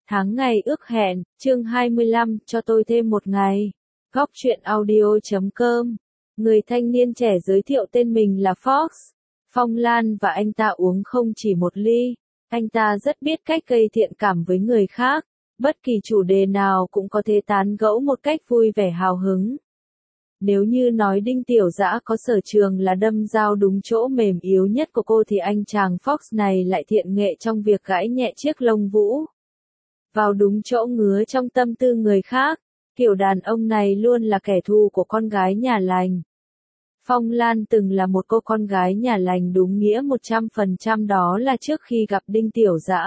Tháng ngày ước hẹn, chương 25, cho tôi thêm một ngày. Góc truyện audio.com. Người thanh niên trẻ giới thiệu tên mình là Fox. Phong Lan và anh ta uống không chỉ một ly. Anh ta rất biết cách gây thiện cảm với người khác. Bất kỳ chủ đề nào cũng có thể tán gẫu một cách vui vẻ hào hứng. Nếu như nói Đinh Tiểu Dã có sở trường là đâm dao đúng chỗ mềm yếu nhất của cô thì anh chàng Fox này lại thiện nghệ trong việc gãi nhẹ chiếc lông vũ. Vào đúng chỗ ngứa trong tâm tư người khác, kiểu đàn ông này luôn là kẻ thù của con gái nhà lành. Phong Lan từng là một cô con gái nhà lành đúng nghĩa 100%, đó là trước khi gặp Đinh Tiểu Dã.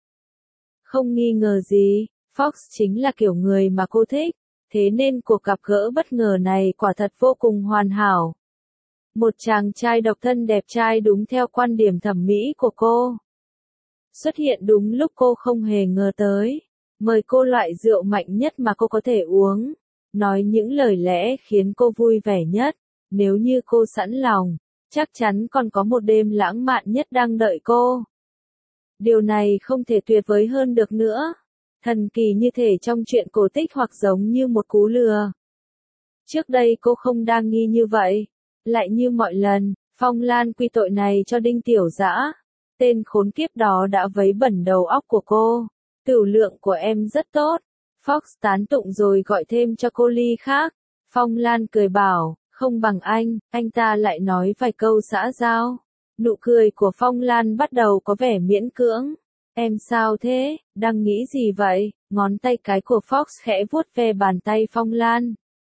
Không nghi ngờ gì, Fox chính là kiểu người mà cô thích, thế nên cuộc gặp gỡ bất ngờ này quả thật vô cùng hoàn hảo. Một chàng trai độc thân đẹp trai đúng theo quan điểm thẩm mỹ của cô. Xuất hiện đúng lúc cô không hề ngờ tới, mời cô loại rượu mạnh nhất mà cô có thể uống, nói những lời lẽ khiến cô vui vẻ nhất, nếu như cô sẵn lòng, chắc chắn còn có một đêm lãng mạn nhất đang đợi cô. Điều này không thể tuyệt vời hơn được nữa, thần kỳ như thể trong truyện cổ tích hoặc giống như một cú lừa. Trước đây cô không đa nghi như vậy, lại như mọi lần, Phong Lan quy tội này cho Đinh Tiểu Dã. Tên khốn kiếp đó đã vấy bẩn đầu óc của cô. Tửu lượng của em rất tốt. Fox tán tụng rồi gọi thêm cho cô ly khác. Phong Lan cười bảo, không bằng anh ta lại nói vài câu xã giao. Nụ cười của Phong Lan bắt đầu có vẻ miễn cưỡng. Em sao thế, đang nghĩ gì vậy? Ngón tay cái của Fox khẽ vuốt ve bàn tay Phong Lan.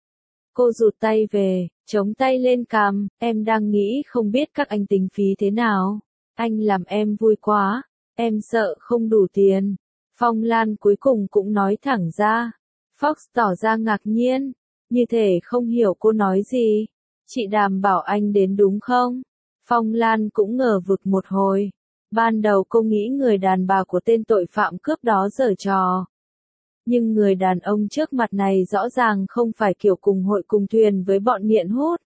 Cô rụt tay về, chống tay lên cằm, em đang nghĩ không biết các anh tính phí thế nào. Anh làm em vui quá, em sợ không đủ tiền. Phong Lan cuối cùng cũng nói thẳng ra. Fox tỏ ra ngạc nhiên, như thể không hiểu cô nói gì. Chị Đàm bảo anh đến đúng không? Phong Lan cũng ngờ vực một hồi. Ban đầu cô nghĩ người đàn bà của tên tội phạm cướp đó giở trò. Nhưng người đàn ông trước mặt này rõ ràng không phải kiểu cùng hội cùng thuyền với bọn nghiện hút.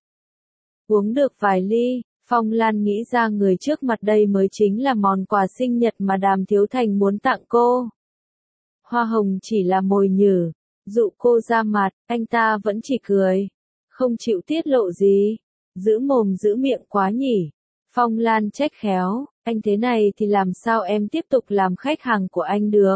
Uống được vài ly, Phong Lan nghĩ ra người trước mặt đây mới chính là món quà sinh nhật mà Đàm Thiếu Thành muốn tặng cô. Hoa hồng chỉ là mồi nhử, dụ cô ra mặt, anh ta vẫn chỉ cười, không chịu tiết lộ gì. Giữ mồm giữ miệng quá nhỉ. Phong Lan trách khéo, anh thế này thì làm sao em tiếp tục làm khách hàng của anh được.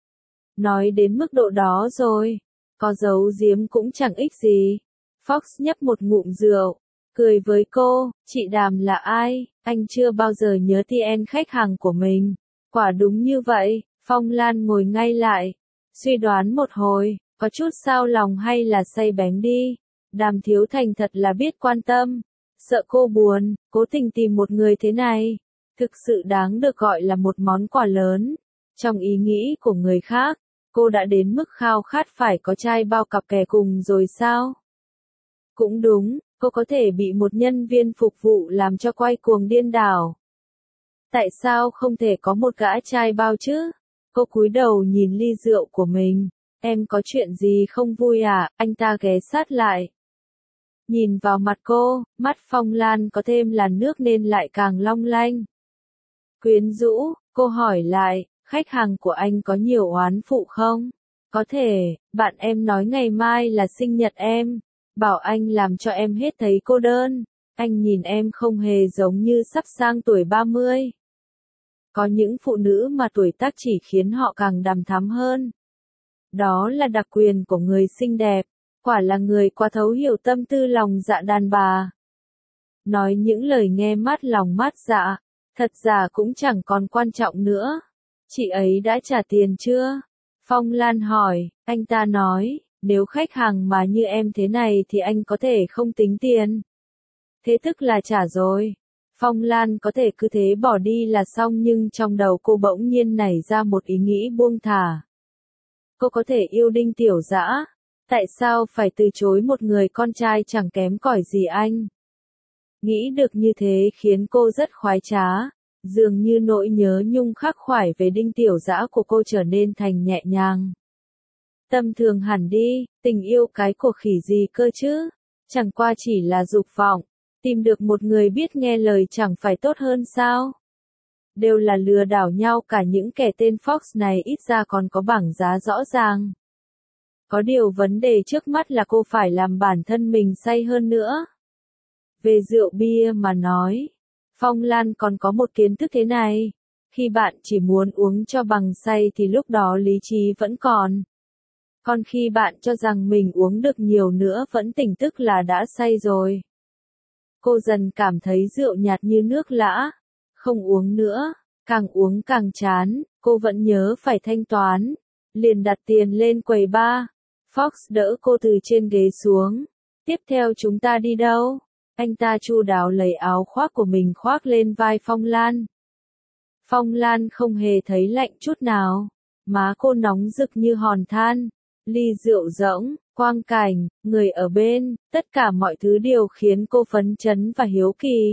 Nói đến mức độ đó rồi, có giấu giếm cũng chẳng ích gì. Fox nhấp một ngụm rượu, cười với cô, chị Đàm là ai, anh chưa bao giờ nhớ TN khách hàng của mình. Quả đúng như vậy, Phong Lan ngồi ngay lại, suy đoán một hồi, có chút xao lòng hay là say bén đi. Đàm Thiếu Thành thật là biết quan tâm, sợ cô buồn, cố tình tìm một người thế này, thực sự đáng được gọi là một món quà lớn. Trong ý nghĩ của người khác, cô đã đến mức khao khát phải có trai bao cặp kè cùng rồi sao? Cũng đúng, cô có thể bị một nhân viên phục vụ làm cho quay cuồng điên đảo. Tại sao không thể có một gã trai bao chứ? Cô cúi đầu nhìn ly rượu của mình. Em có chuyện gì không vui à? Anh ta ghé sát lại. Nhìn vào mặt cô, mắt Phong Lan có thêm làn nước nên lại càng long lanh. Quyến rũ, cô hỏi lại, khách hàng của anh có nhiều oán phụ không? Có thể, bạn em nói ngày mai là sinh nhật em. Bảo anh làm cho em hết thấy cô đơn. Anh nhìn em không hề giống như sắp sang tuổi 30. Có những phụ nữ mà tuổi tác chỉ khiến họ càng đằm thắm hơn. Đó là đặc quyền của người xinh đẹp. Quả là người quá thấu hiểu tâm tư lòng dạ đàn bà. Nói những lời nghe mát lòng mát dạ, thật ra cũng chẳng còn quan trọng nữa. Chị ấy đã trả tiền chưa? Phong Lan hỏi, anh ta nói, nếu khách hàng mà như em thế này thì anh có thể không tính tiền. Thế tức là trả rồi. Phong Lan có thể cứ thế bỏ đi là xong nhưng trong đầu cô bỗng nhiên nảy ra một ý nghĩ buông thả. Cô có thể yêu Đinh Tiểu Dã. Tại sao phải từ chối một người con trai chẳng kém cỏi gì anh? Nghĩ được như thế khiến cô rất khoái trá. Dường như nỗi nhớ nhung khắc khoải về Đinh Tiểu Dã của cô trở nên thành nhẹ nhàng. Tâm thường hẳn đi, tình yêu cái của khỉ gì cơ chứ? Chẳng qua chỉ là dục vọng. Tìm được một người biết nghe lời chẳng phải tốt hơn sao? đều là lừa đảo nhau cả những kẻ tên Fox này ít ra còn có bảng giá rõ ràng. Có điều vấn đề trước mắt là cô phải làm bản thân mình say hơn nữa. Về rượu bia mà nói, Phong Lan còn có một kiến thức thế này. Khi bạn chỉ muốn uống cho bằng say thì lúc đó lý trí vẫn còn. Còn khi bạn cho rằng mình uống được nhiều nữa vẫn tỉnh tức là đã say rồi. Cô dần cảm thấy rượu nhạt như nước lã. Không uống nữa, càng uống càng chán, cô vẫn nhớ phải thanh toán. Liền đặt tiền lên quầy bar. Fox đỡ cô từ trên ghế xuống. Tiếp theo chúng ta đi đâu? Anh ta chu đáo lấy áo khoác của mình khoác lên vai Phong Lan. Phong Lan không hề thấy lạnh chút nào. Má cô nóng rực như hòn than. Ly rượu rỗng, quang cảnh, người ở bên, tất cả mọi thứ đều khiến cô phấn chấn và hiếu kỳ.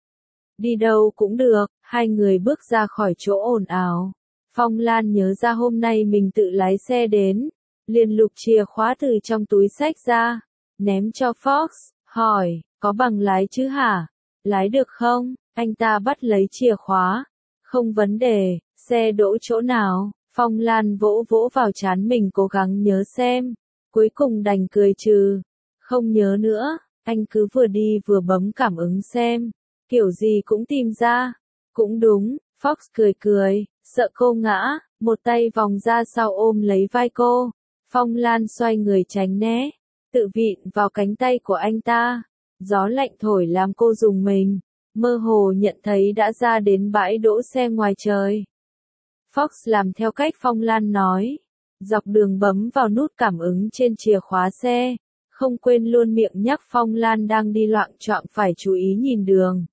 Đi đâu cũng được, hai người bước ra khỏi chỗ ồn ào. Phong Lan nhớ ra hôm nay mình tự lái xe đến, liền lục chìa khóa từ trong túi xách ra, ném cho Fox, hỏi, có bằng lái chứ hả? Lái được không? Anh ta bắt lấy chìa khóa. Không vấn đề, xe đỗ chỗ nào? Phong Lan vỗ vỗ vào trán mình cố gắng nhớ xem. Cuối cùng đành cười trừ. Không nhớ nữa, anh cứ vừa đi vừa bấm cảm ứng xem. Kiểu gì cũng tìm ra. Cũng đúng, Fox cười cười, sợ cô ngã, một tay vòng ra sau ôm lấy vai cô. Phong Lan xoay người tránh né, tự vịn vào cánh tay của anh ta. Gió lạnh thổi làm cô rùng mình, mơ hồ nhận thấy đã ra đến bãi đỗ xe ngoài trời. Fox làm theo cách Phong Lan nói, dọc đường bấm vào nút cảm ứng trên chìa khóa xe, không quên luôn miệng nhắc Phong Lan đang đi loạng choạng phải chú ý nhìn đường.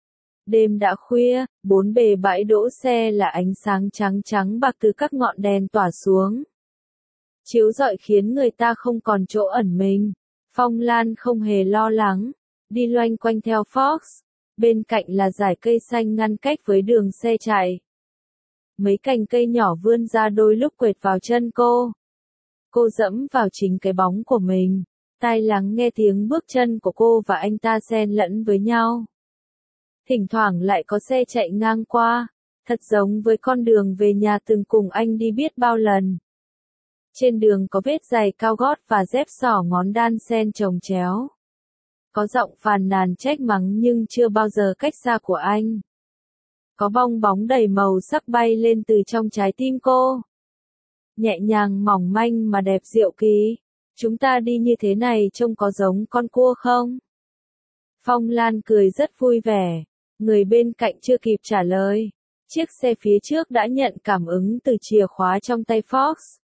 Đêm đã khuya, bốn bề bãi đỗ xe là ánh sáng trắng trắng bạc từ các ngọn đèn tỏa xuống. Chiếu rọi khiến người ta không còn chỗ ẩn mình. Phong Lan không hề lo lắng, đi loanh quanh theo Fox. Bên cạnh là dải cây xanh ngăn cách với đường xe chạy. Mấy cành cây nhỏ vươn ra đôi lúc quệt vào chân cô. Cô dẫm vào chính cái bóng của mình, tai lắng nghe tiếng bước chân của cô và anh ta xen lẫn với nhau. Thỉnh thoảng lại có xe chạy ngang qua, thật giống với con đường về nhà từng cùng anh đi biết bao lần. Trên đường có vết giày cao gót và dép xỏ ngón đan xen chồng chéo. Có giọng phàn nàn trách mắng nhưng chưa bao giờ cách xa của anh. Có bong bóng đầy màu sắc bay lên từ trong trái tim cô. Nhẹ nhàng mỏng manh mà đẹp diệu kỳ. Chúng ta đi như thế này trông có giống con cua không? Phong Lan cười rất vui vẻ. Người bên cạnh chưa kịp trả lời. Chiếc xe phía trước đã nhận cảm ứng từ chìa khóa trong tay Fox.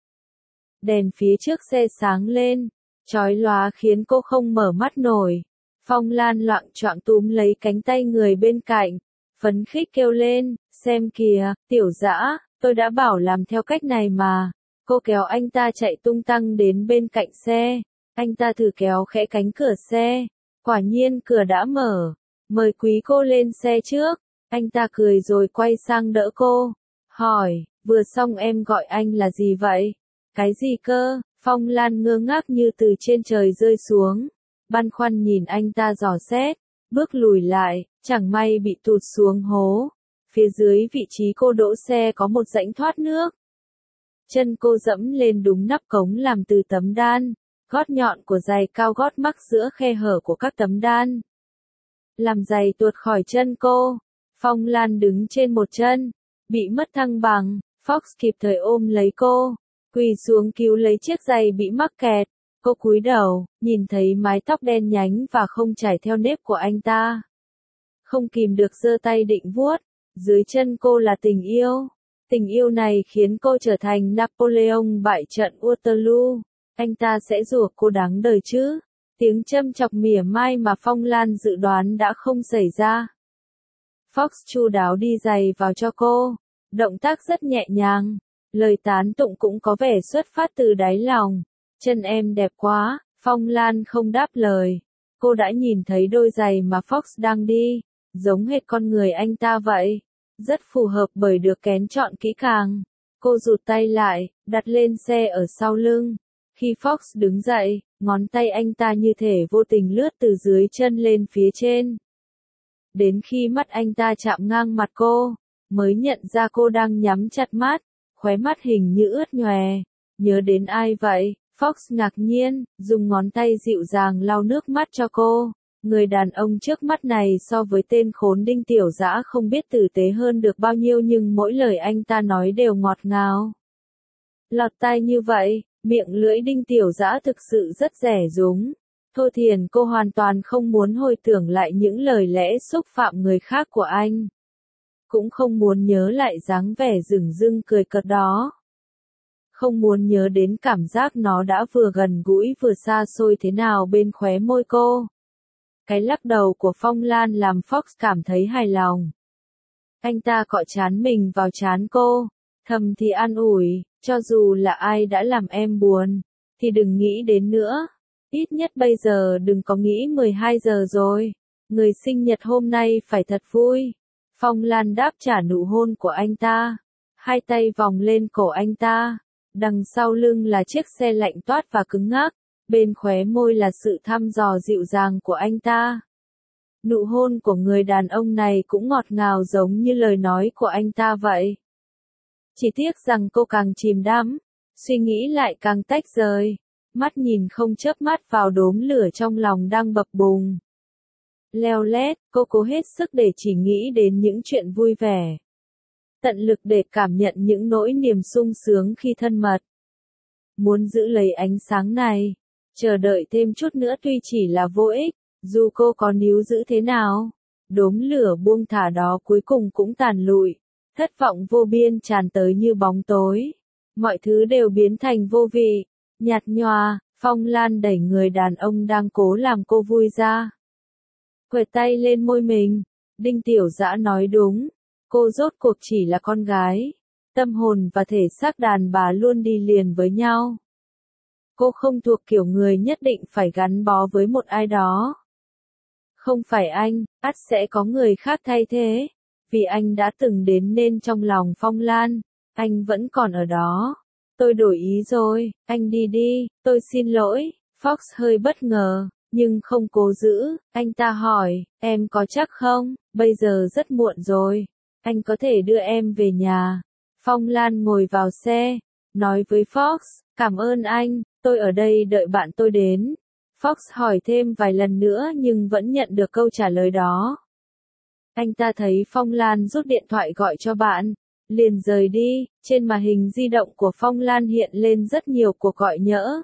Đèn phía trước xe sáng lên, chói lóa khiến cô không mở mắt nổi. Phong Lan loạng choạng túm lấy cánh tay người bên cạnh, phấn khích kêu lên, xem kìa, tiểu dã, tôi đã bảo làm theo cách này mà. Cô kéo anh ta chạy tung tăng đến bên cạnh xe, anh ta thử kéo khẽ cánh cửa xe, quả nhiên cửa đã mở, mời quý cô lên xe trước. Anh ta cười rồi quay sang đỡ cô, hỏi, vừa xong em gọi anh là gì vậy? Cái gì cơ? Phong Lan ngơ ngác như từ trên trời rơi xuống, băn khoăn nhìn anh ta dò xét, bước lùi lại, chẳng may bị tụt xuống hố. Phía dưới vị trí cô đỗ xe có một rãnh thoát nước. Chân cô dẫm lên đúng nắp cống làm từ tấm đan, gót nhọn của giày cao gót mắc giữa khe hở của các tấm đan. Làm giày tuột khỏi chân cô. Phong Lan đứng trên một chân, bị mất thăng bằng, Fox kịp thời ôm lấy cô, quỳ xuống cứu lấy chiếc giày bị mắc kẹt. Cô cúi đầu, nhìn thấy mái tóc đen nhánh và không chảy theo nếp của anh ta. Không kìm được giơ tay định vuốt, dưới chân cô là tình yêu. Tình yêu này khiến cô trở thành Napoleon bại trận Waterloo. Anh ta sẽ rủa cô đáng đời chứ? Tiếng châm chọc mỉa mai mà Phong Lan dự đoán đã không xảy ra. Fox chu đáo đi giày vào cho cô, động tác rất nhẹ nhàng, lời tán tụng cũng có vẻ xuất phát từ đáy lòng. Chân em đẹp quá, Phong Lan không đáp lời. Cô đã nhìn thấy đôi giày mà Fox đang đi, giống hệt con người anh ta vậy. Rất phù hợp bởi được kén chọn kỹ càng. Cô rụt tay lại, đặt lên xe ở sau lưng. Khi Fox đứng dậy, ngón tay anh ta như thể vô tình lướt từ dưới chân lên phía trên. Đến khi mắt anh ta chạm ngang mặt cô, mới nhận ra cô đang nhắm chặt mắt, khóe mắt hình như ướt nhòe. Nhớ đến ai vậy? Fox ngạc nhiên, dùng ngón tay dịu dàng lau nước mắt cho cô. Người đàn ông trước mắt này so với tên khốn Đinh Tiểu Dã không biết tử tế hơn được bao nhiêu, nhưng mỗi lời anh ta nói đều ngọt ngào. Lọt tai như vậy, miệng lưỡi Đinh Tiểu Dã thực sự rất rẻ rúng. Thô Thiền, cô hoàn toàn không muốn hồi tưởng lại những lời lẽ xúc phạm người khác của anh. Cũng không muốn nhớ lại dáng vẻ dửng dưng cười cợt đó. Không muốn nhớ đến cảm giác nó đã vừa gần gũi vừa xa xôi thế nào bên khóe môi cô. Cái lắc đầu của Phong Lan làm Fox cảm thấy hài lòng. Anh ta cọ trán mình vào trán cô, thầm thì an ủi, cho dù là ai đã làm em buồn, thì đừng nghĩ đến nữa. Ít nhất bây giờ đừng có nghĩ 12 giờ rồi. Người sinh nhật hôm nay phải thật vui. Phong Lan đáp trả nụ hôn của anh ta. Hai tay vòng lên cổ anh ta. Đằng sau lưng là chiếc xe lạnh toát và cứng ngắc. Bên khóe môi là sự thăm dò dịu dàng của anh ta. Nụ hôn của người đàn ông này cũng ngọt ngào giống như lời nói của anh ta vậy. Chỉ tiếc rằng cô càng chìm đắm, suy nghĩ lại càng tách rời. Mắt nhìn không chớp mắt vào đốm lửa trong lòng đang bập bùng. Leo lét, cô cố hết sức để chỉ nghĩ đến những chuyện vui vẻ. Tận lực để cảm nhận những nỗi niềm sung sướng khi thân mật. Muốn giữ lấy ánh sáng này, chờ đợi thêm chút nữa tuy chỉ là vô ích, dù cô có níu giữ thế nào. Đốm lửa buông thả đó cuối cùng cũng tàn lụi, thất vọng vô biên tràn tới như bóng tối. Mọi thứ đều biến thành vô vị, nhạt nhòa. Phong Lan đẩy người đàn ông đang cố làm cô vui ra. Quẹt tay lên môi mình. Đinh Tiểu Dã nói đúng, cô rốt cuộc chỉ là con gái. Tâm hồn và thể xác đàn bà luôn đi liền với nhau. Cô không thuộc kiểu người nhất định phải gắn bó với một ai đó. Không phải anh, ắt sẽ có người khác thay thế. Vì anh đã từng đến nên trong lòng Phong Lan, anh vẫn còn ở đó. Tôi đổi ý rồi, anh đi đi, tôi xin lỗi. Fox hơi bất ngờ, nhưng không cố giữ. Anh ta hỏi, em có chắc không? Bây giờ rất muộn rồi. Anh có thể đưa em về nhà. Phong Lan ngồi vào xe, nói với Fox, cảm ơn anh, tôi ở đây đợi bạn tôi đến. Fox hỏi thêm vài lần nữa nhưng vẫn nhận được câu trả lời đó. Anh ta thấy Phong Lan rút điện thoại gọi cho bạn, liền rời đi. Trên màn hình di động của Phong Lan hiện lên rất nhiều cuộc gọi nhỡ.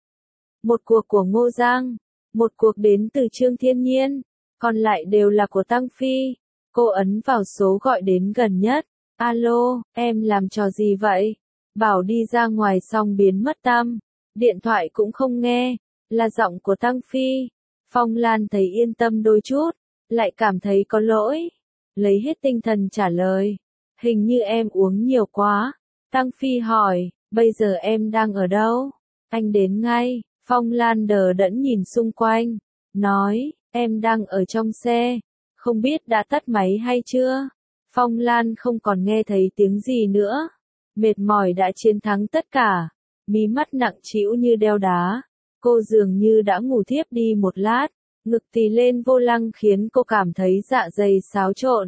Một cuộc của Ngô Giang, một cuộc đến từ Trương Thiên Nhiên, còn lại đều là của Tăng Phi. Cô ấn vào số gọi đến gần nhất. Alo, em làm trò gì vậy? Bảo đi ra ngoài xong biến mất tăm. Điện thoại cũng không nghe, là giọng của Tăng Phi. Phong Lan thấy yên tâm đôi chút, lại cảm thấy có lỗi. Lấy hết tinh thần trả lời. Hình như em uống nhiều quá. Tăng Phi hỏi, bây giờ em đang ở đâu? Anh đến ngay. Phong Lan đờ đẫn nhìn xung quanh. Nói, em đang ở trong xe. Không biết đã tắt máy hay chưa? Phong Lan không còn nghe thấy tiếng gì nữa. Mệt mỏi đã chiến thắng tất cả. Mí mắt nặng trĩu như đeo đá. Cô dường như đã ngủ thiếp đi một lát. Ngực tì lên vô lăng khiến cô cảm thấy dạ dày xáo trộn.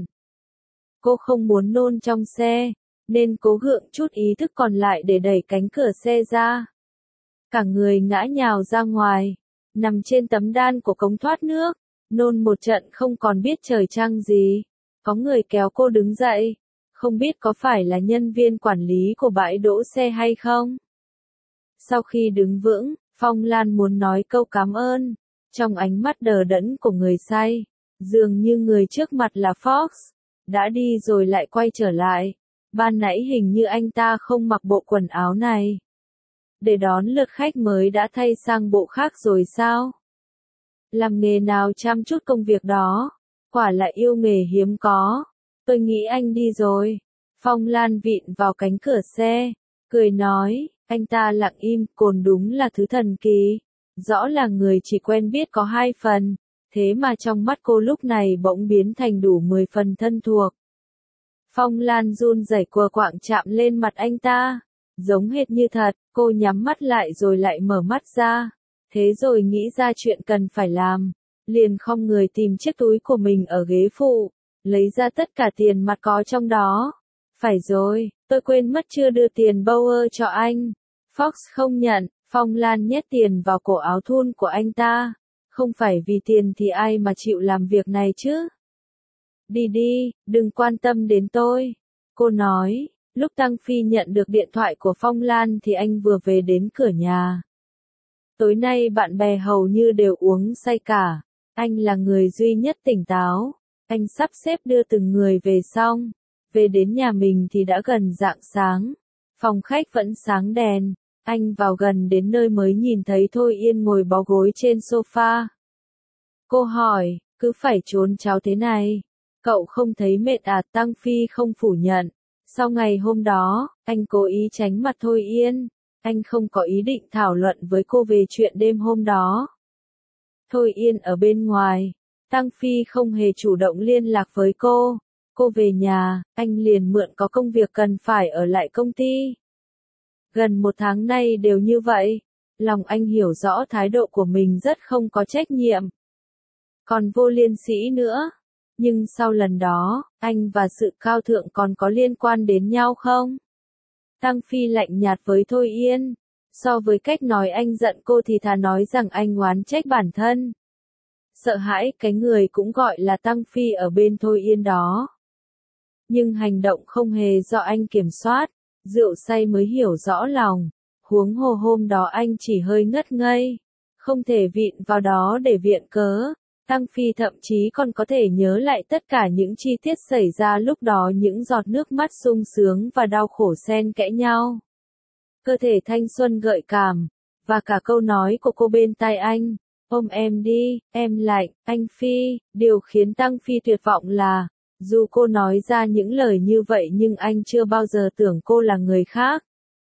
Cô không muốn nôn trong xe, nên cố gượng chút ý thức còn lại để đẩy cánh cửa xe ra. Cả người ngã nhào ra ngoài, nằm trên tấm đan của cống thoát nước, nôn một trận không còn biết trời trăng gì. Có người kéo cô đứng dậy, không biết có phải là nhân viên quản lý của bãi đỗ xe hay không. Sau khi đứng vững, Phong Lan muốn nói câu cảm ơn, trong ánh mắt đờ đẫn của người say, dường như người trước mặt là Fox, đã đi rồi lại quay trở lại. Ban nãy hình như anh ta không mặc bộ quần áo này. Để đón lượt khách mới đã thay sang bộ khác rồi sao? Làm nghề nào chăm chút công việc đó, quả là yêu nghề hiếm có. Tôi nghĩ anh đi rồi. Phong Lan vịn vào cánh cửa xe, cười nói, anh ta lặng im, cồn đúng là thứ thần kỳ. Rõ là người chỉ quen biết có 2 phần, thế mà trong mắt cô lúc này bỗng biến thành đủ 10 phần thân thuộc. Phong Lan run rẩy quờ quạng chạm lên mặt anh ta, giống hệt như thật. Cô nhắm mắt lại rồi lại mở mắt ra, thế rồi nghĩ ra chuyện cần phải làm, liền khom người tìm chiếc túi của mình ở ghế phụ, lấy ra tất cả tiền mặt có trong đó. Phải rồi, tôi quên mất chưa đưa tiền Bauer cho anh. Fox không nhận, Phong Lan nhét tiền vào cổ áo thun của anh ta. Không phải vì tiền thì ai mà chịu làm việc này chứ? Đi đi, đừng quan tâm đến tôi. Cô nói, lúc Tăng Phi nhận được điện thoại của Phong Lan thì anh vừa về đến cửa nhà. Tối nay bạn bè hầu như đều uống say cả. Anh là người duy nhất tỉnh táo. Anh sắp xếp đưa từng người về xong. Về đến nhà mình thì đã gần rạng sáng. Phòng khách vẫn sáng đèn. Anh vào gần đến nơi mới nhìn thấy Thôi Yên ngồi bó gối trên sofa. Cô hỏi, cứ phải trốn cháu thế này. Cậu không thấy mệt à? Tăng Phi không phủ nhận. Sau ngày hôm đó, anh cố ý tránh mặt Thôi Yên. Anh không có ý định thảo luận với cô về chuyện đêm hôm đó. Thôi Yên ở bên ngoài. Tăng Phi không hề chủ động liên lạc với cô. Cô về nhà, anh liền mượn có công việc cần phải ở lại công ty. Gần 1 tháng nay đều như vậy. Lòng anh hiểu rõ thái độ của mình rất không có trách nhiệm. Còn vô liêm sỉ nữa. Nhưng sau lần đó, anh và sự cao thượng còn có liên quan đến nhau không? Tăng Phi lạnh nhạt với Thôi Yên. So với cách nói anh giận cô thì thà nói rằng anh oán trách bản thân. Sợ hãi cái người cũng gọi là Tăng Phi ở bên Thôi Yên đó. Nhưng hành động không hề do anh kiểm soát. Rượu say mới hiểu rõ lòng. Huống hồ hôm đó anh chỉ hơi ngất ngây. Không thể vịn vào đó để viện cớ. Tăng Phi thậm chí còn có thể nhớ lại tất cả những chi tiết xảy ra lúc đó, những giọt nước mắt sung sướng và đau khổ xen kẽ nhau. Cơ thể thanh xuân gợi cảm, và cả câu nói của cô bên tai anh, ôm em đi, em lạnh, anh Phi. Điều khiến Tăng Phi tuyệt vọng là, dù cô nói ra những lời như vậy nhưng anh chưa bao giờ tưởng cô là người khác.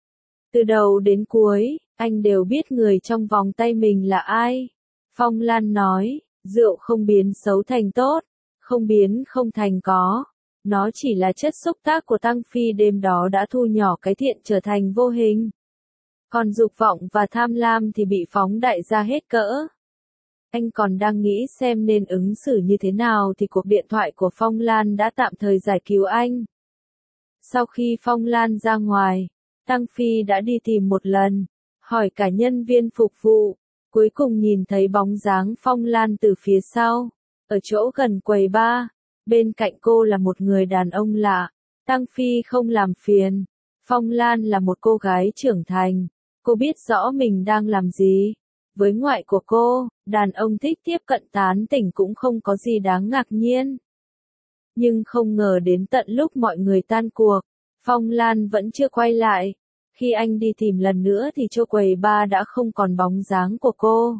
Từ đầu đến cuối, anh đều biết người trong vòng tay mình là ai. Phong Lan nói, rượu không biến xấu thành tốt, không biến không thành có. Nó chỉ là chất xúc tác của Tăng Phi đêm đó đã thu nhỏ cái thiện trở thành vô hình. Còn dục vọng và tham lam thì bị phóng đại ra hết cỡ. Anh còn đang nghĩ xem nên ứng xử như thế nào thì cuộc điện thoại của Phong Lan đã tạm thời giải cứu anh. Sau khi Phong Lan ra ngoài, Tăng Phi đã đi tìm một lần, hỏi cả nhân viên phục vụ, cuối cùng nhìn thấy bóng dáng Phong Lan từ phía sau, ở chỗ gần quầy bar, bên cạnh cô là một người đàn ông lạ. Tăng Phi không làm phiền. Phong Lan là một cô gái trưởng thành, cô biết rõ mình đang làm gì. Với ngoại của cô, đàn ông thích tiếp cận tán tỉnh cũng không có gì đáng ngạc nhiên. Nhưng không ngờ đến tận lúc mọi người tan cuộc, Phong Lan vẫn chưa quay lại. Khi anh đi tìm lần nữa thì chỗ quầy bar đã không còn bóng dáng của cô.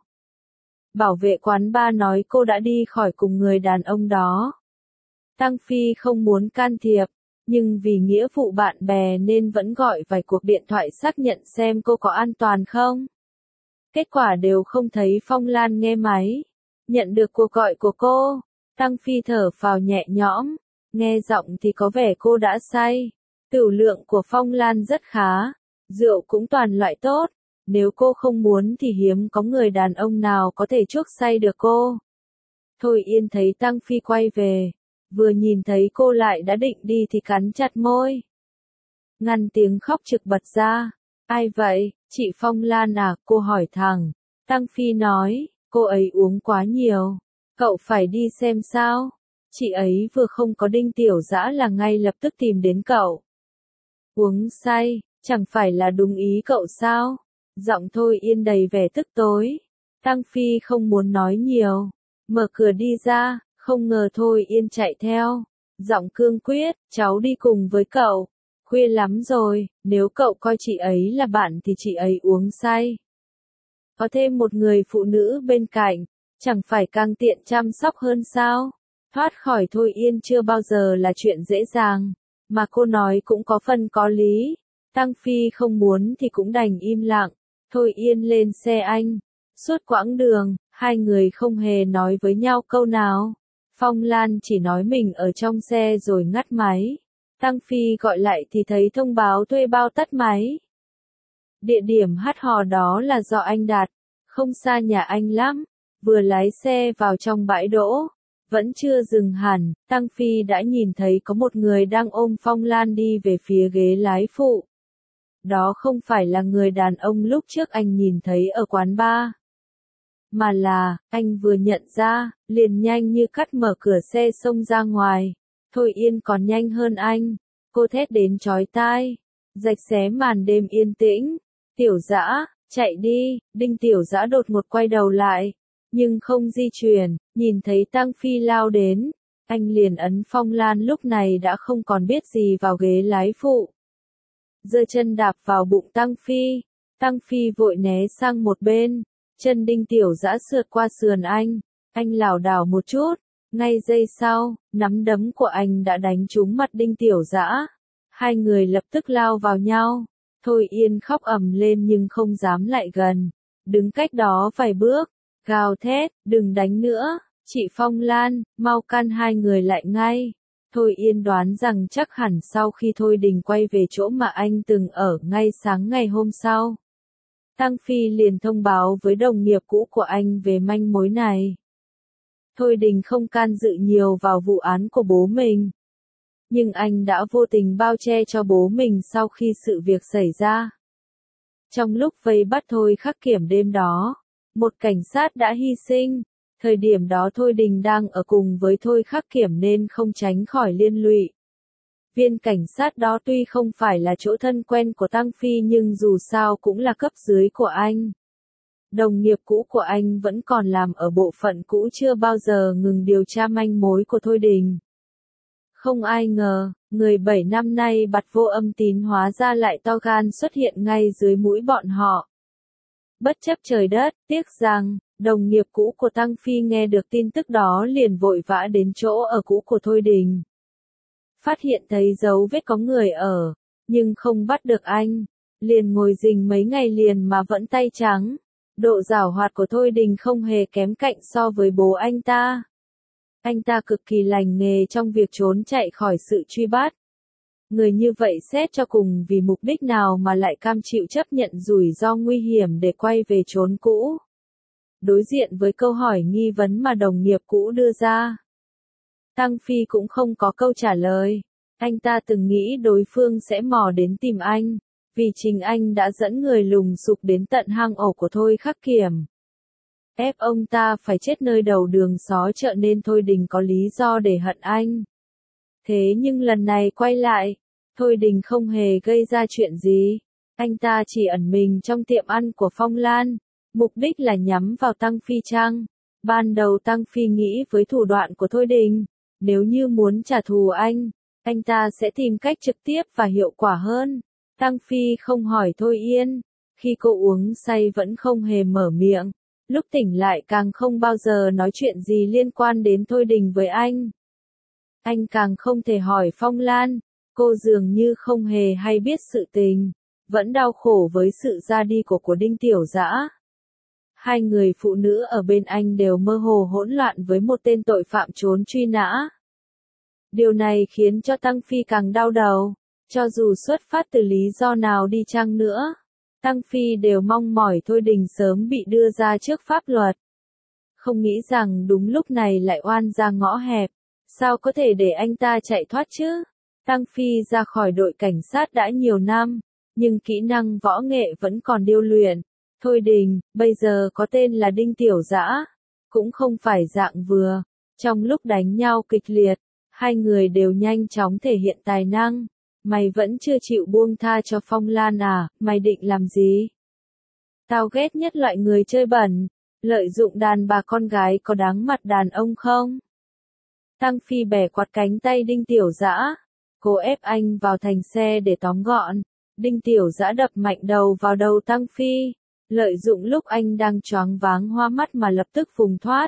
Bảo vệ quán bar nói cô đã đi khỏi cùng người đàn ông đó. Tăng Phi không muốn can thiệp, nhưng vì nghĩa vụ bạn bè nên vẫn gọi vài cuộc điện thoại xác nhận xem cô có an toàn không. Kết quả đều không thấy Phong Lan nghe máy. Nhận được cuộc gọi của cô, Tăng Phi thở phào nhẹ nhõm, nghe giọng thì có vẻ cô đã say. Tửu lượng của Phong Lan rất khá, rượu cũng toàn loại tốt, nếu cô không muốn thì hiếm có người đàn ông nào có thể chuốc say được cô. Thôi Yên thấy Tăng Phi quay về, vừa nhìn thấy cô lại đã định đi thì cắn chặt môi. Ngăn tiếng khóc trực bật ra. Ai vậy, chị Phong Lan à? Cô hỏi thẳng. Tăng Phi nói, cô ấy uống quá nhiều. Cậu phải đi xem sao. Chị ấy vừa không có Đinh Tiểu Dã là ngay lập tức tìm đến cậu. Uống say, chẳng phải là đúng ý cậu sao? Giọng Thôi Yên đầy vẻ tức tối. Tăng Phi không muốn nói nhiều. Mở cửa đi ra, không ngờ Thôi Yên chạy theo. Giọng cương quyết, cháu đi cùng với cậu. Khuya lắm rồi, nếu cậu coi chị ấy là bạn thì chị ấy uống say. Có thêm một người phụ nữ bên cạnh, chẳng phải càng tiện chăm sóc hơn sao? Thoát khỏi Thôi Yên chưa bao giờ là chuyện dễ dàng, mà cô nói cũng có phần có lý. Tăng Phi không muốn thì cũng đành im lặng. Thôi Yên lên xe anh. Suốt quãng đường, hai người không hề nói với nhau câu nào. Phong Lan chỉ nói mình ở trong xe rồi ngắt máy. Tăng Phi gọi lại thì thấy thông báo thuê bao tắt máy. Địa điểm hát hò đó là do anh đặt, không xa nhà anh lắm. Vừa lái xe vào trong bãi đỗ, Vẫn chưa dừng hẳn, Tăng Phi đã nhìn thấy có một người đang ôm Phong Lan đi về phía ghế lái phụ. Đó không phải là người đàn ông lúc trước anh nhìn thấy ở quán bar. Mà là, anh vừa nhận ra, liền nhanh như cắt mở cửa xe xông ra ngoài. Thôi Yên còn nhanh hơn anh. Cô thét đến chói tai. Rạch xé màn đêm yên tĩnh. Tiểu Dã, chạy đi. Đinh Tiểu Dã đột ngột quay đầu lại. Nhưng không di chuyển, nhìn thấy Tăng Phi lao đến. Anh liền ấn Phong Lan lúc này đã không còn biết gì vào ghế lái phụ. Giơ chân đạp vào bụng Tăng Phi. Tăng Phi vội né sang một bên. Chân Đinh Tiểu Dã sượt qua sườn anh lảo đảo một chút, ngay giây sau, nắm đấm của anh đã đánh trúng mặt Đinh Tiểu Dã. Hai người lập tức lao vào nhau. Thôi Yên khóc ầm lên nhưng không dám lại gần, đứng cách đó vài bước, gào thét, đừng đánh nữa, chị Phong Lan, mau căn hai người lại ngay. Thôi Yên đoán rằng chắc hẳn sau khi Thôi Đình quay về chỗ mà anh từng ở ngay sáng ngày hôm sau. Tăng Phi liền thông báo với đồng nghiệp cũ của anh về manh mối này. Thôi Đình không can dự nhiều vào vụ án của bố mình. Nhưng anh đã vô tình bao che cho bố mình sau khi sự việc xảy ra. Trong lúc vây bắt Thôi Khắc Kiểm đêm đó, một cảnh sát đã hy sinh. Thời điểm đó Thôi Đình đang ở cùng với Thôi Khắc Kiểm nên không tránh khỏi liên lụy. Viên cảnh sát đó tuy không phải là chỗ thân quen của Tăng Phi nhưng dù sao cũng là cấp dưới của anh. Đồng nghiệp cũ của anh vẫn còn làm ở bộ phận cũ chưa bao giờ ngừng điều tra manh mối của Thôi Đình. Không ai ngờ, người 7 năm nay bặt vô âm tín hóa ra lại to gan xuất hiện ngay dưới mũi bọn họ. Bất chấp trời đất, tiếc rằng, đồng nghiệp cũ của Tăng Phi nghe được tin tức đó liền vội vã đến chỗ ở cũ của Thôi Đình. Phát hiện thấy dấu vết có người ở, nhưng không bắt được anh, liền ngồi rình mấy ngày liền mà vẫn tay trắng. Độ giảo hoạt của Thôi Đình không hề kém cạnh so với bố anh ta. Anh ta cực kỳ lành nghề trong việc trốn chạy khỏi sự truy bắt. Người như vậy xét cho cùng vì mục đích nào mà lại cam chịu chấp nhận rủi ro nguy hiểm để quay về chốn cũ. Đối diện với câu hỏi nghi vấn mà đồng nghiệp cũ đưa ra, Tăng Phi cũng không có câu trả lời. Anh ta từng nghĩ đối phương sẽ mò đến tìm anh, vì chính anh đã dẫn người lùng sục đến tận hang ổ của Thôi Khắc Kiểm. Ép ông ta phải chết nơi đầu đường xó chợ nên Thôi Đình có lý do để hận anh. Thế nhưng lần này quay lại, Thôi Đình không hề gây ra chuyện gì. Anh ta chỉ ẩn mình trong tiệm ăn của Phong Lan, mục đích là nhắm vào Tăng Phi chăng? Ban đầu Tăng Phi nghĩ với thủ đoạn của Thôi Đình, nếu như muốn trả thù anh ta sẽ tìm cách trực tiếp và hiệu quả hơn. Tăng Phi không hỏi Thôi Yên, khi cô uống say vẫn không hề mở miệng, lúc tỉnh lại càng không bao giờ nói chuyện gì liên quan đến Thôi Đình với anh. Anh càng không thể hỏi Phong Lan, cô dường như không hề hay biết sự tình, vẫn đau khổ với sự ra đi của Đinh Tiểu Dã. Hai người phụ nữ ở bên anh đều mơ hồ hỗn loạn với một tên tội phạm trốn truy nã. Điều này khiến cho Tăng Phi càng đau đầu, cho dù xuất phát từ lý do nào đi chăng nữa. Tăng Phi đều mong mỏi Thôi Đình sớm bị đưa ra trước pháp luật. Không nghĩ rằng đúng lúc này lại oan ra ngõ hẹp, sao có thể để anh ta chạy thoát chứ? Tăng Phi ra khỏi đội cảnh sát đã nhiều năm, nhưng kỹ năng võ nghệ vẫn còn điêu luyện. Thôi Đình, bây giờ có tên là Đinh Tiểu Dã, cũng không phải dạng vừa. Trong lúc đánh nhau kịch liệt, hai người đều nhanh chóng thể hiện tài năng. Mày vẫn chưa chịu buông tha cho Phong Lan à, mày định làm gì? Tao ghét nhất loại người chơi bẩn, lợi dụng đàn bà con gái có đáng mặt đàn ông không? Tăng Phi bẻ quạt cánh tay Đinh Tiểu Dã, cố ép anh vào thành xe để tóm gọn. Đinh Tiểu Dã đập mạnh đầu vào đầu Tăng Phi, lợi dụng lúc anh đang choáng váng hoa mắt mà lập tức vùng thoát.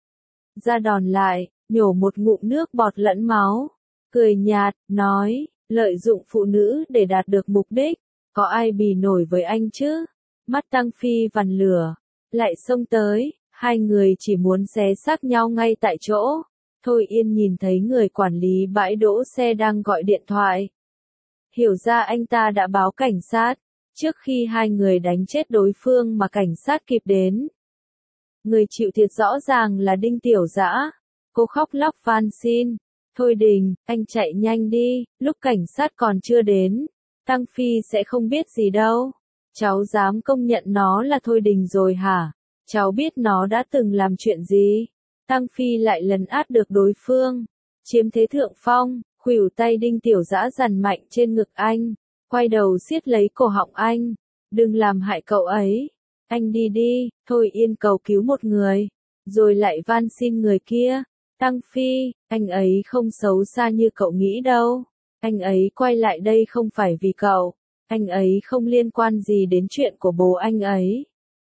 Ra đòn lại, nhổ một ngụm nước bọt lẫn máu, cười nhạt, nói, lợi dụng phụ nữ để đạt được mục đích, có ai bì nổi với anh chứ? Mắt Tăng Phi vằn lửa, lại xông tới, hai người chỉ muốn xé xác nhau ngay tại chỗ. Thôi Yên nhìn thấy người quản lý bãi đỗ xe đang gọi điện thoại. Hiểu ra anh ta đã báo cảnh sát, trước khi hai người đánh chết đối phương mà cảnh sát kịp đến. Người chịu thiệt rõ ràng là Đinh Tiểu Dã. Cô khóc lóc van xin. Thôi Đình, anh chạy nhanh đi, lúc cảnh sát còn chưa đến. Tăng Phi sẽ không biết gì đâu. Cháu dám công nhận nó là Thôi Đình rồi hả? Cháu biết nó đã từng làm chuyện gì? Tăng Phi lại lấn át được đối phương. Chiếm thế thượng phong, khuỷu tay Đinh Tiểu Dã dằn mạnh trên ngực anh. Quay đầu siết lấy cổ họng anh. Đừng làm hại cậu ấy. Anh đi đi, Thôi Yên cầu cứu một người. Rồi lại van xin người kia. Tăng Phi, anh ấy không xấu xa như cậu nghĩ đâu. Anh ấy quay lại đây không phải vì cậu. Anh ấy không liên quan gì đến chuyện của bố anh ấy.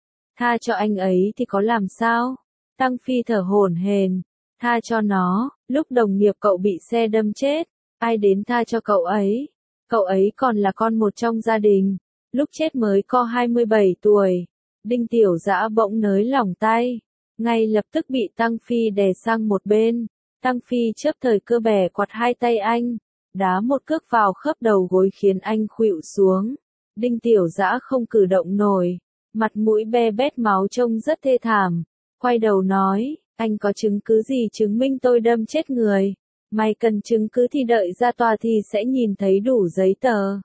Tha cho anh ấy thì có làm sao? Tăng Phi thở hổn hển. Tha cho nó, lúc đồng nghiệp cậu bị xe đâm chết. Ai đến tha cho cậu ấy? Cậu ấy còn là con một trong gia đình. Lúc chết mới có 27 tuổi. Đinh Tiểu Dã bỗng nới lỏng tay. Ngay lập tức bị Tăng Phi đè sang một bên. Tăng Phi chớp thời cơ bẻ quạt hai tay anh. Đá một cước vào khớp đầu gối khiến anh khuỵu xuống. Đinh Tiểu Dã không cử động nổi. Mặt mũi be bét máu trông rất thê thảm. Quay đầu nói, anh có chứng cứ gì chứng minh tôi đâm chết người? Mày cần chứng cứ thì đợi ra tòa thì sẽ nhìn thấy đủ giấy tờ.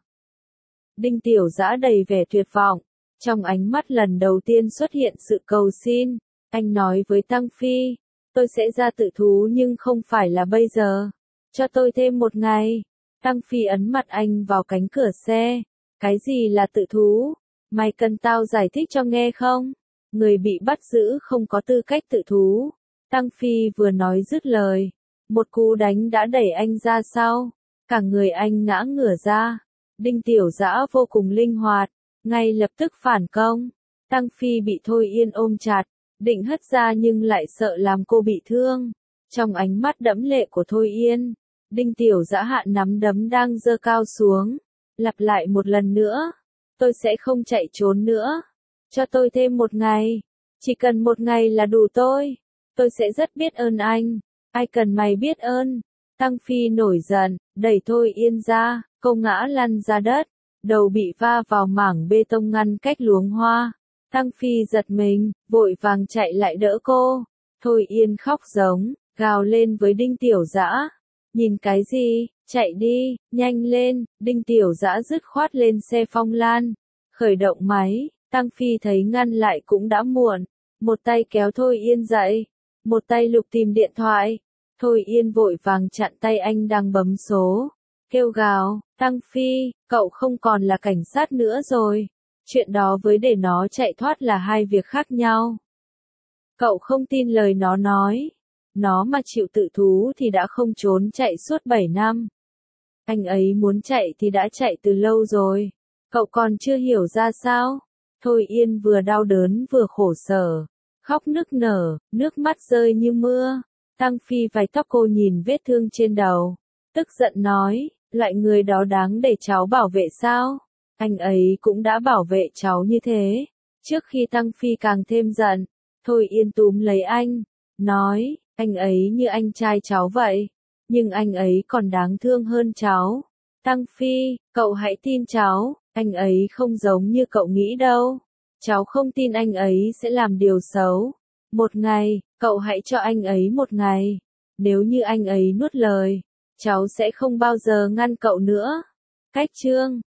Đinh Tiểu Dã đầy vẻ tuyệt vọng. Trong ánh mắt lần đầu tiên xuất hiện sự cầu xin. Anh nói với Tăng Phi, tôi sẽ ra tự thú nhưng không phải là bây giờ. Cho tôi thêm một ngày. Tăng Phi ấn mặt anh vào cánh cửa xe. Cái gì là tự thú? Mày cần tao giải thích cho nghe không? Người bị bắt giữ không có tư cách tự thú. Tăng Phi vừa nói dứt lời. Một cú đánh đã đẩy anh ra sau. Cả người anh ngã ngửa ra. Đinh Tiểu Dã vô cùng linh hoạt. Ngay lập tức phản công. Tăng Phi bị Thôi Yên ôm chặt. Định hất ra nhưng lại sợ làm cô bị thương. Trong ánh mắt đẫm lệ của Thôi Yên. Đinh Tiểu Dã hạ nắm đấm đang giơ cao xuống. Lặp lại một lần nữa. Tôi sẽ không chạy trốn nữa. Cho tôi thêm một ngày. Chỉ cần một ngày là đủ tôi. Tôi sẽ rất biết ơn anh. Ai cần mày biết ơn. Tăng Phi nổi giận, đẩy Thôi Yên ra, cô ngã lăn ra đất. Đầu bị va vào mảng bê tông ngăn cách luống hoa. Tăng Phi giật mình, vội vàng chạy lại đỡ cô. Thôi Yên khóc giống, gào lên với Đinh Tiểu Dã. Nhìn cái gì, chạy đi, nhanh lên. Đinh Tiểu Dã dứt khoát lên xe Phong Lan. Khởi động máy, Tăng Phi thấy ngăn lại cũng đã muộn. Một tay kéo Thôi Yên dậy, một tay lục tìm điện thoại. Thôi Yên vội vàng chặn tay anh đang bấm số. Kêu gào, Tăng Phi, cậu không còn là cảnh sát nữa rồi. Chuyện đó với để nó chạy thoát là hai việc khác nhau. Cậu không tin lời nó nói. Nó mà chịu tự thú thì đã không trốn chạy suốt 7 năm. Anh ấy muốn chạy thì đã chạy từ lâu rồi. Cậu còn chưa hiểu ra sao? Thôi Yên vừa đau đớn vừa khổ sở. Khóc nức nở, nước mắt rơi như mưa. Tăng Phi vài tóc cô nhìn vết thương trên đầu. Tức giận nói, loại người đó đáng để cháu bảo vệ sao? Anh ấy cũng đã bảo vệ cháu như thế. Trước khi Tăng Phi càng thêm giận, Thôi Yên túm lấy anh, nói, anh ấy như anh trai cháu vậy. Nhưng anh ấy còn đáng thương hơn cháu. Tăng Phi, cậu hãy tin cháu, anh ấy không giống như cậu nghĩ đâu. Cháu không tin anh ấy sẽ làm điều xấu. Một ngày, cậu hãy cho anh ấy một ngày. Nếu như anh ấy nuốt lời, cháu sẽ không bao giờ ngăn cậu nữa. Cách chương